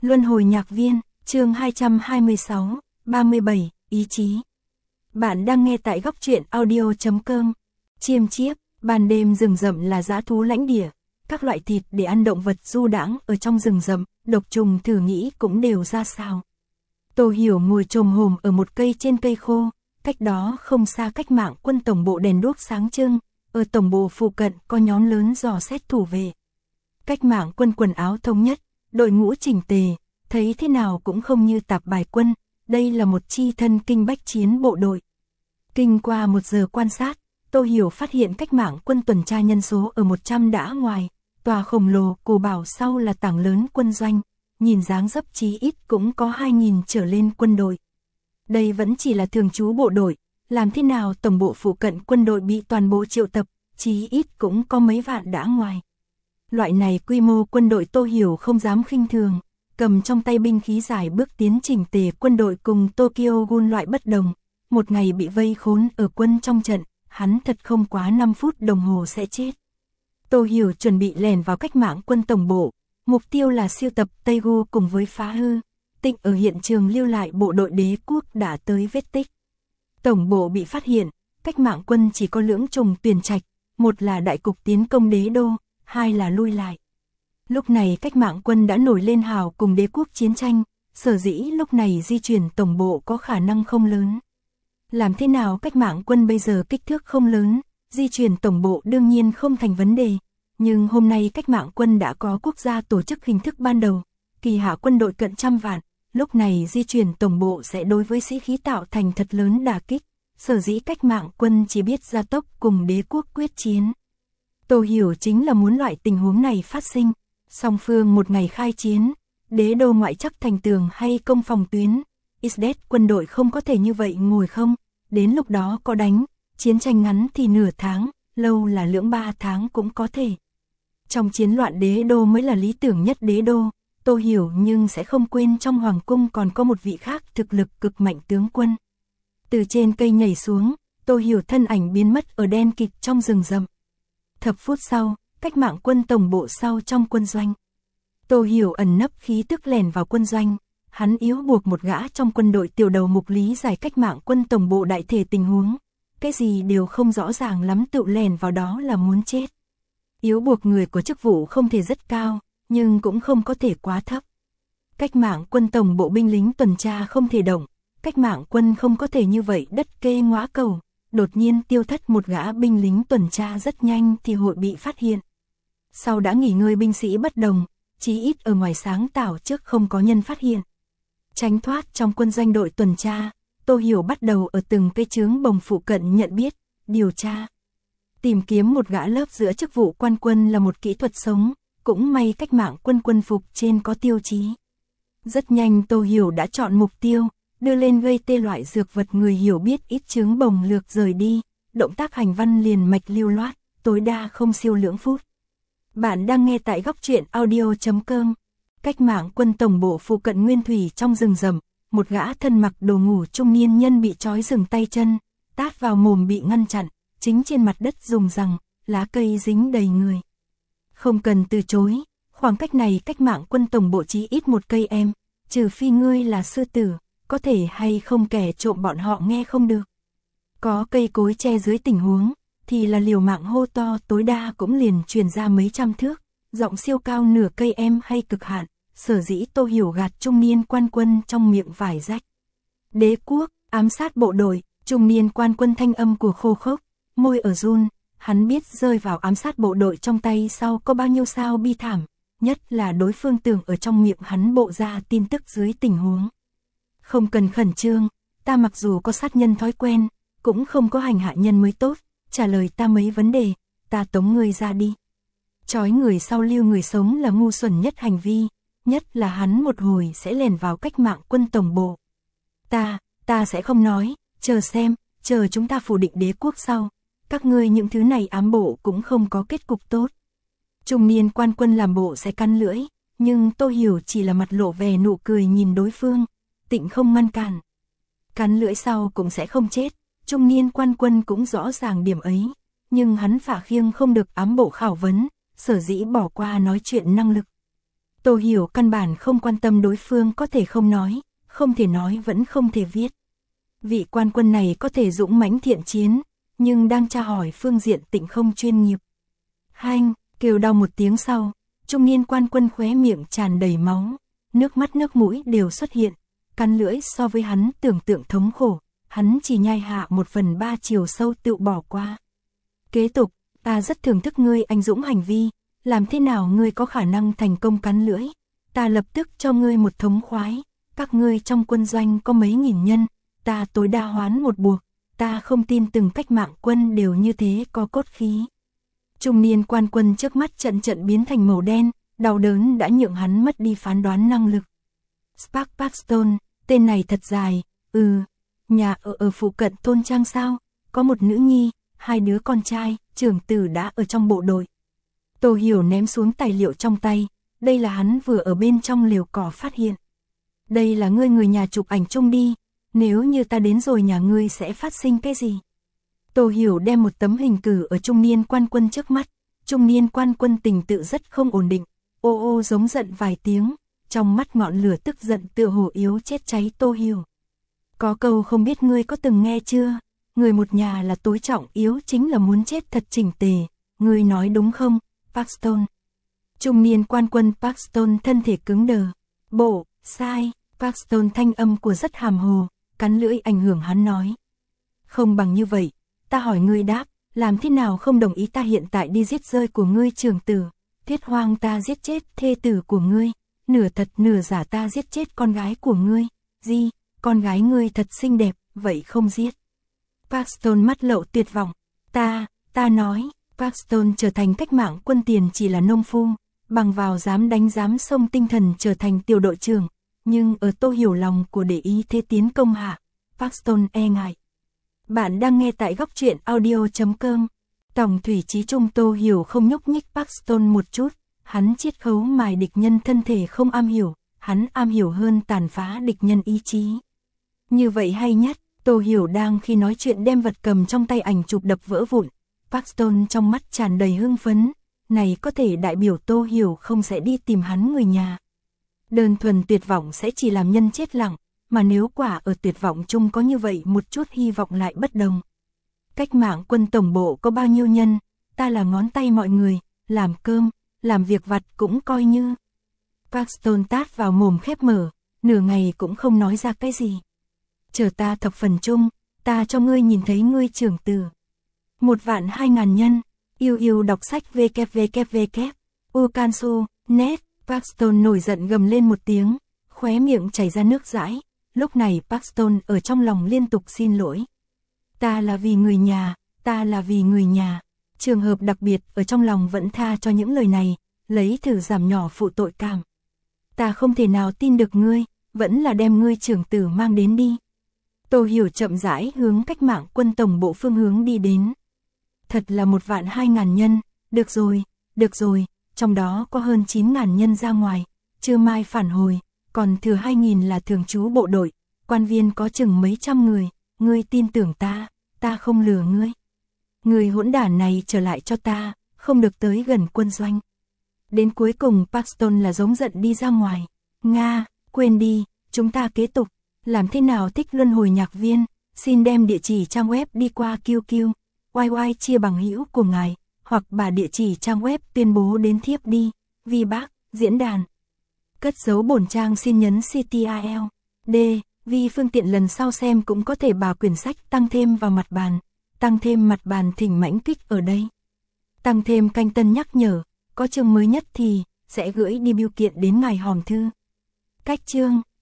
Luân hồi nhạc viên, chương 226, 37, ý chí. Bạn đang nghe tại góc truyện audio.com. Chiêm chiếp, ban đêm rừng rậm là dã thú lãnh địa, các loại thịt để ăn động vật du đãng ở trong rừng rậm, độc trùng thử nghĩ cũng đều ra sao. Tô Hiểu ngồi chồm hổm ở một cây trên cây khô, cách đó không xa Cách Mạng Quân tổng bộ đèn đuốc sáng trưng, ở tổng bộ phụ cận có nhóm lớn dò xét thủ vệ. Cách Mạng Quân quần áo thống nhất, đội ngũ chỉnh tề, thấy thế nào cũng không như tạp bài quân, đây là một chi thân kinh bách chiến bộ đội. Kinh qua 1 giờ quan sát, Tô Hiểu phát hiện Cách Mạng Quân tuần tra nhân số ở 100 đã ngoài, tòa khổng lồ cổ bảo sau là tảng lớn quân doanh, nhìn dáng dấp chí ít cũng có 2.000 trở lên quân đội. Đây vẫn chỉ là thường trú bộ đội, làm thế nào tổng bộ phụ cận quân đội bị toàn bộ triệu tập, chí ít cũng có mấy vạn đã ngoài. Loại này quy mô quân đội Tô Hiểu không dám khinh thường, cầm trong tay binh khí dài bước tiến chỉnh tề. Quân đội cùng Tokyo Ghoul loại bất đồng, một ngày bị vây khốn ở quân trong trận, hắn thật không quá 5 phút đồng hồ sẽ chết. Tô Hiểu chuẩn bị lèn vào Cách Mạng Quân tổng bộ, mục tiêu là siêu tập Taegu cùng với phá hư, Tịnh ở hiện trường lưu lại bộ đội đế quốc đã tới vết tích. Tổng bộ bị phát hiện, Cách Mạng Quân chỉ có lưỡng trùng tuyển trạch, một là đại cục tiến công đế đô, hai là lui lại. Lúc này Cách Mạng Quân đã nổi lên hào cùng đế quốc chiến tranh, sở dĩ lúc này di chuyển tổng bộ có khả năng không lớn. Làm thế nào Cách Mạng Quân bây giờ kích thước không lớn, di chuyển tổng bộ đương nhiên không thành vấn đề, nhưng hôm nay Cách Mạng Quân đã có quốc gia tổ chức hình thức ban đầu, kỳ hạ quân đội cận 100 vạn, lúc này di chuyển tổng bộ sẽ đối với sĩ khí tạo thành thật lớn đả kích, sở dĩ Cách Mạng Quân chỉ biết gia tốc cùng đế quốc quyết chiến. Tô Hiểu chính là muốn loại tình huống này phát sinh, song phương một ngày khai chiến, đế đô ngoại chắc thành tường hay công phòng tuyến, ISDET quân đội không có thể như vậy ngồi không, đến lúc đó có đánh, chiến tranh ngắn thì nửa tháng, lâu là lưỡng 3 tháng cũng có thể. Trong chiến loạn đế đô mới là lý tưởng nhất đế đô, Tô Hiểu nhưng sẽ không quên trong hoàng cung còn có một vị khác thực lực cực mạnh tướng quân. Từ trên cây nhảy xuống, Tô Hiểu thân ảnh biến mất ở đen kịt trong rừng rậm. Thập phút sau, Cách Mạng Quân tổng bộ sau trong quân doanh. Tô Hiểu ẩn nấp khí tức lèn vào quân doanh, hắn yếu buộc một gã trong quân đội tiểu đầu mục lý giải Cách Mạng Quân tổng bộ đại thể tình huống, cái gì đều không rõ ràng lắm tự lèn vào đó là muốn chết. Yếu buộc người của chức vụ không thể rất cao, nhưng cũng không có thể quá thấp. Cách Mạng Quân tổng bộ binh lính tuần tra không thể động, Cách Mạng Quân không có thể như vậy đất kê ngõa cầu, đột nhiên tiêu thất một gã binh lính tuần tra rất nhanh thì hội bị phát hiện. Sau đã nghỉ ngơi binh sĩ bất đồng, chí ít ở ngoài sáng tảo trước không có nhân phát hiện. Tránh thoát trong quân doanh đội tuần tra, Tô Hiểu bắt đầu ở từng cây trướng bồng phụ cận nhận biết, điều tra. Tìm kiếm một gã lớp giữa chức vụ quan quân là một kỹ thuật sống, cũng may Cách Mạng Quân quân phục trên có tiêu chí. Rất nhanh Tô Hiểu đã chọn mục tiêu, đưa lên gây tê loại dược vật người hiểu biết ít trướng bồng lược rời đi, động tác hành văn liền mạch lưu loát, tối đa không siêu lưỡng phút. Bạn đang nghe tại góc truyện audio.com. Cách Mạng Quân tổng bộ phụ cận nguyên thủy trong rừng rậm, một gã thân mặc đồ ngủ trung niên nhân bị trói dừng tay chân, tát vào mồm bị ngăn chặn, chính trên mặt đất dùng rằng, lá cây dính đầy người. Không cần từ chối, khoảng cách này Cách Mạng Quân tổng bộ chí ít 1 cây em, trừ phi ngươi là sư tử, có thể hay không kẻ trộm bọn họ nghe không được. Có cây cối che dưới tình huống, thì là liều mạng hô to tối đa cũng liền truyền ra mấy trăm thước, giọng siêu cao nửa cây em hay cực hạn, sở dĩ Tô Hiểu gạt trung niên quan quân trong miệng vải rách. Đế quốc, ám sát bộ đội, trung niên quan quân thanh âm của khô khốc, môi ở run, hắn biết rơi vào ám sát bộ đội trong tay sau có bao nhiêu sao bi thảm, nhất là đối phương tưởng ở trong miệng hắn bộ ra tin tức dưới tình huống. Không cần khẩn trương, ta mặc dù có sát nhân thói quen, cũng không có hành hạ nhân mới tốt, trả lời ta mấy vấn đề, ta tống ngươi ra đi. Trói người sau lưu người sống là ngu xuẩn nhất hành vi, nhất là hắn một hồi sẽ lèn vào Cách Mạng Quân tổng bộ. Ta sẽ không nói, chờ xem, chờ chúng ta phủ định đế quốc sau, các ngươi những thứ này ám bộ cũng không có kết cục tốt. Trung niên quan quân làm bộ sẽ cắn lưỡi, nhưng Tô Hiểu chỉ là mặt lộ vẻ nụ cười nhìn đối phương, Tịnh không ngăn cản. Cắn lưỡi sau cũng sẽ không chết, trung niên quan quân cũng rõ ràng điểm ấy, nhưng hắn phả khiêng không được ám bộ khảo vấn, sở dĩ bỏ qua nói chuyện năng lực. Tô Hiểu căn bản không quan tâm đối phương có thể không nói, không thể nói vẫn không thể viết. Vị quan quân này có thể dũng mãnh thiện chiến, nhưng đang tra hỏi phương diện tịnh không chuyên nghiệp. Hanh, kêu đau một tiếng sau, trung niên quan quân khóe miệng tràn đầy máu, nước mắt nước mũi đều xuất hiện, cắn lưỡi so với hắn tưởng tượng thống khổ, hắn chỉ nhai hạ 1/3 chiều sâu tự bỏ qua. Kế tục, ta rất thưởng thức ngươi anh dũng hành vi, làm thế nào ngươi có khả năng thành công cắn lưỡi, ta lập tức cho ngươi một thống khoái, các ngươi trong quân doanh có mấy nghìn nhân, ta tối đa hoán một buộc, ta không tin từng cách mạng quân đều như thế có cốt khí. Trung niên quan quân trước mắt trận trận biến thành màu đen, đau đớn đã nhượng hắn mất đi phán đoán năng lực. Spark Paxton, tên này thật dài, nhà ở phụ cận thôn trang sao, có một nữ nhi, 2 đứa con trai, trưởng tử đã ở trong bộ đội. Tô Hiểu ném xuống tài liệu trong tay, đây là hắn vừa ở bên trong lều cỏ phát hiện. Đây là ngươi người nhà chụp ảnh chung đi, nếu như ta đến rồi nhà ngươi sẽ phát sinh cái gì? Tô Hiểu đem một tấm hình cử ở trung niên quan quân trước mắt, trung niên quan quân tình tự rất không ổn định, ô ô giống giận vài tiếng, trong mắt ngọn lửa tức giận tựa hồ yếu chết cháy Tô Hiểu. Có câu không biết ngươi có từng nghe chưa, người một nhà là tối trọng yếu chính là muốn chết thật chỉnh tề, ngươi nói đúng không, Paxton? Trung niên quan quân Paxton thân thể cứng đờ, bộ, sai, Paxton thanh âm của rất hàm hồ, cắn lưỡi ảnh hưởng hắn nói. Không bằng như vậy, ta hỏi ngươi đáp, làm thế nào không đồng ý ta hiện tại đi giết rơi của ngươi trưởng tử, Thiết Hoang ta giết chết thê tử của ngươi, nửa thật nửa giả ta giết chết con gái của ngươi, gì, con gái ngươi thật xinh đẹp, vậy không giết. Paxton mắt lậu tuyệt vọng, ta nói, Paxton trở thành cách mạng quân tiền chỉ là nông phu, bằng vào dám đánh dám xông tinh thần trở thành tiểu đội trưởng, nhưng ở Tô Hiểu lòng của để ý thế tiến công hạ, Paxton e ngại. Bạn đang nghe tại góc truyện audio.com. Tổng thủy chí trung Tô Hiểu không nhúc nhích Paxton một chút, hắn chiết khấu mài địch nhân thân thể không am hiểu, hắn am hiểu hơn tàn phá địch nhân ý chí. Như vậy hay nhất, Tô Hiểu đang khi nói chuyện đem vật cầm trong tay ảnh chụp đập vỡ vụn, Paxton trong mắt tràn đầy hưng phấn, này có thể đại biểu Tô Hiểu không sẽ đi tìm hắn người nhà. Đơn thuần tuyệt vọng sẽ chỉ làm nhân chết lặng, mà nếu quả ở tuyệt vọng chung có như vậy một chút hy vọng lại bất đồng. Cách mạng quân tổng bộ có bao nhiêu nhân, ta là ngón tay mọi người, làm cơm, làm việc vặt cũng coi như. Paxton tát vào mồm khép mở, nửa ngày cũng không nói ra cái gì. Chờ ta thập phần chung, ta cho ngươi nhìn thấy ngươi trưởng tử. 1.200.000 nhân, yêu đọc sách www. Ukansu.net. Paxton nổi giận gầm lên một tiếng, khóe miệng chảy ra nước dãi. Lúc này Paxton ở trong lòng liên tục xin lỗi. Ta là vì người nhà, ta là vì người nhà. Trường hợp đặc biệt ở trong lòng vẫn tha cho những lời này, lấy thử giảm nhỏ phụ tội cảm. Ta không thể nào tin được ngươi, vẫn là đem ngươi trưởng tử mang đến đi. Tô Hiểu chậm rãi hướng cách mạng quân tổng bộ phương hướng đi đến. Thật là 1.200.000 nhân, được rồi, trong đó có hơn 9.000 nhân ra ngoài, chưa mai phản hồi, còn thừa 2.000 là thường trú bộ đội, quan viên có chừng mấy trăm người, ngươi tin tưởng ta không lừa ngươi. Người hỗn đản này trở lại cho ta, không được tới gần quân doanh. Đến cuối cùng Paxton là giống giận đi ra ngoài. Nga, quên đi, chúng ta kế tục. Làm thế nào thích luân hồi nhạc viên, xin đem địa chỉ trang web đi qua QQ, YY chia bằng hữu của ngài, hoặc bà địa chỉ trang web tuyên bố đến thiếp đi, vi bác, diễn đàn. Cất dấu bổn trang xin nhấn CTRL. D. Vì phương tiện lần sau xem cũng có thể bảo quyển sách tăng thêm vào mặt bàn. Tăng thêm mặt bàn thỉnh mãnh kích ở đây. Tăng thêm canh tân nhắc nhở, có chương mới nhất thì sẽ gửi đi bưu kiện đến ngài hòm thư. Cách chương.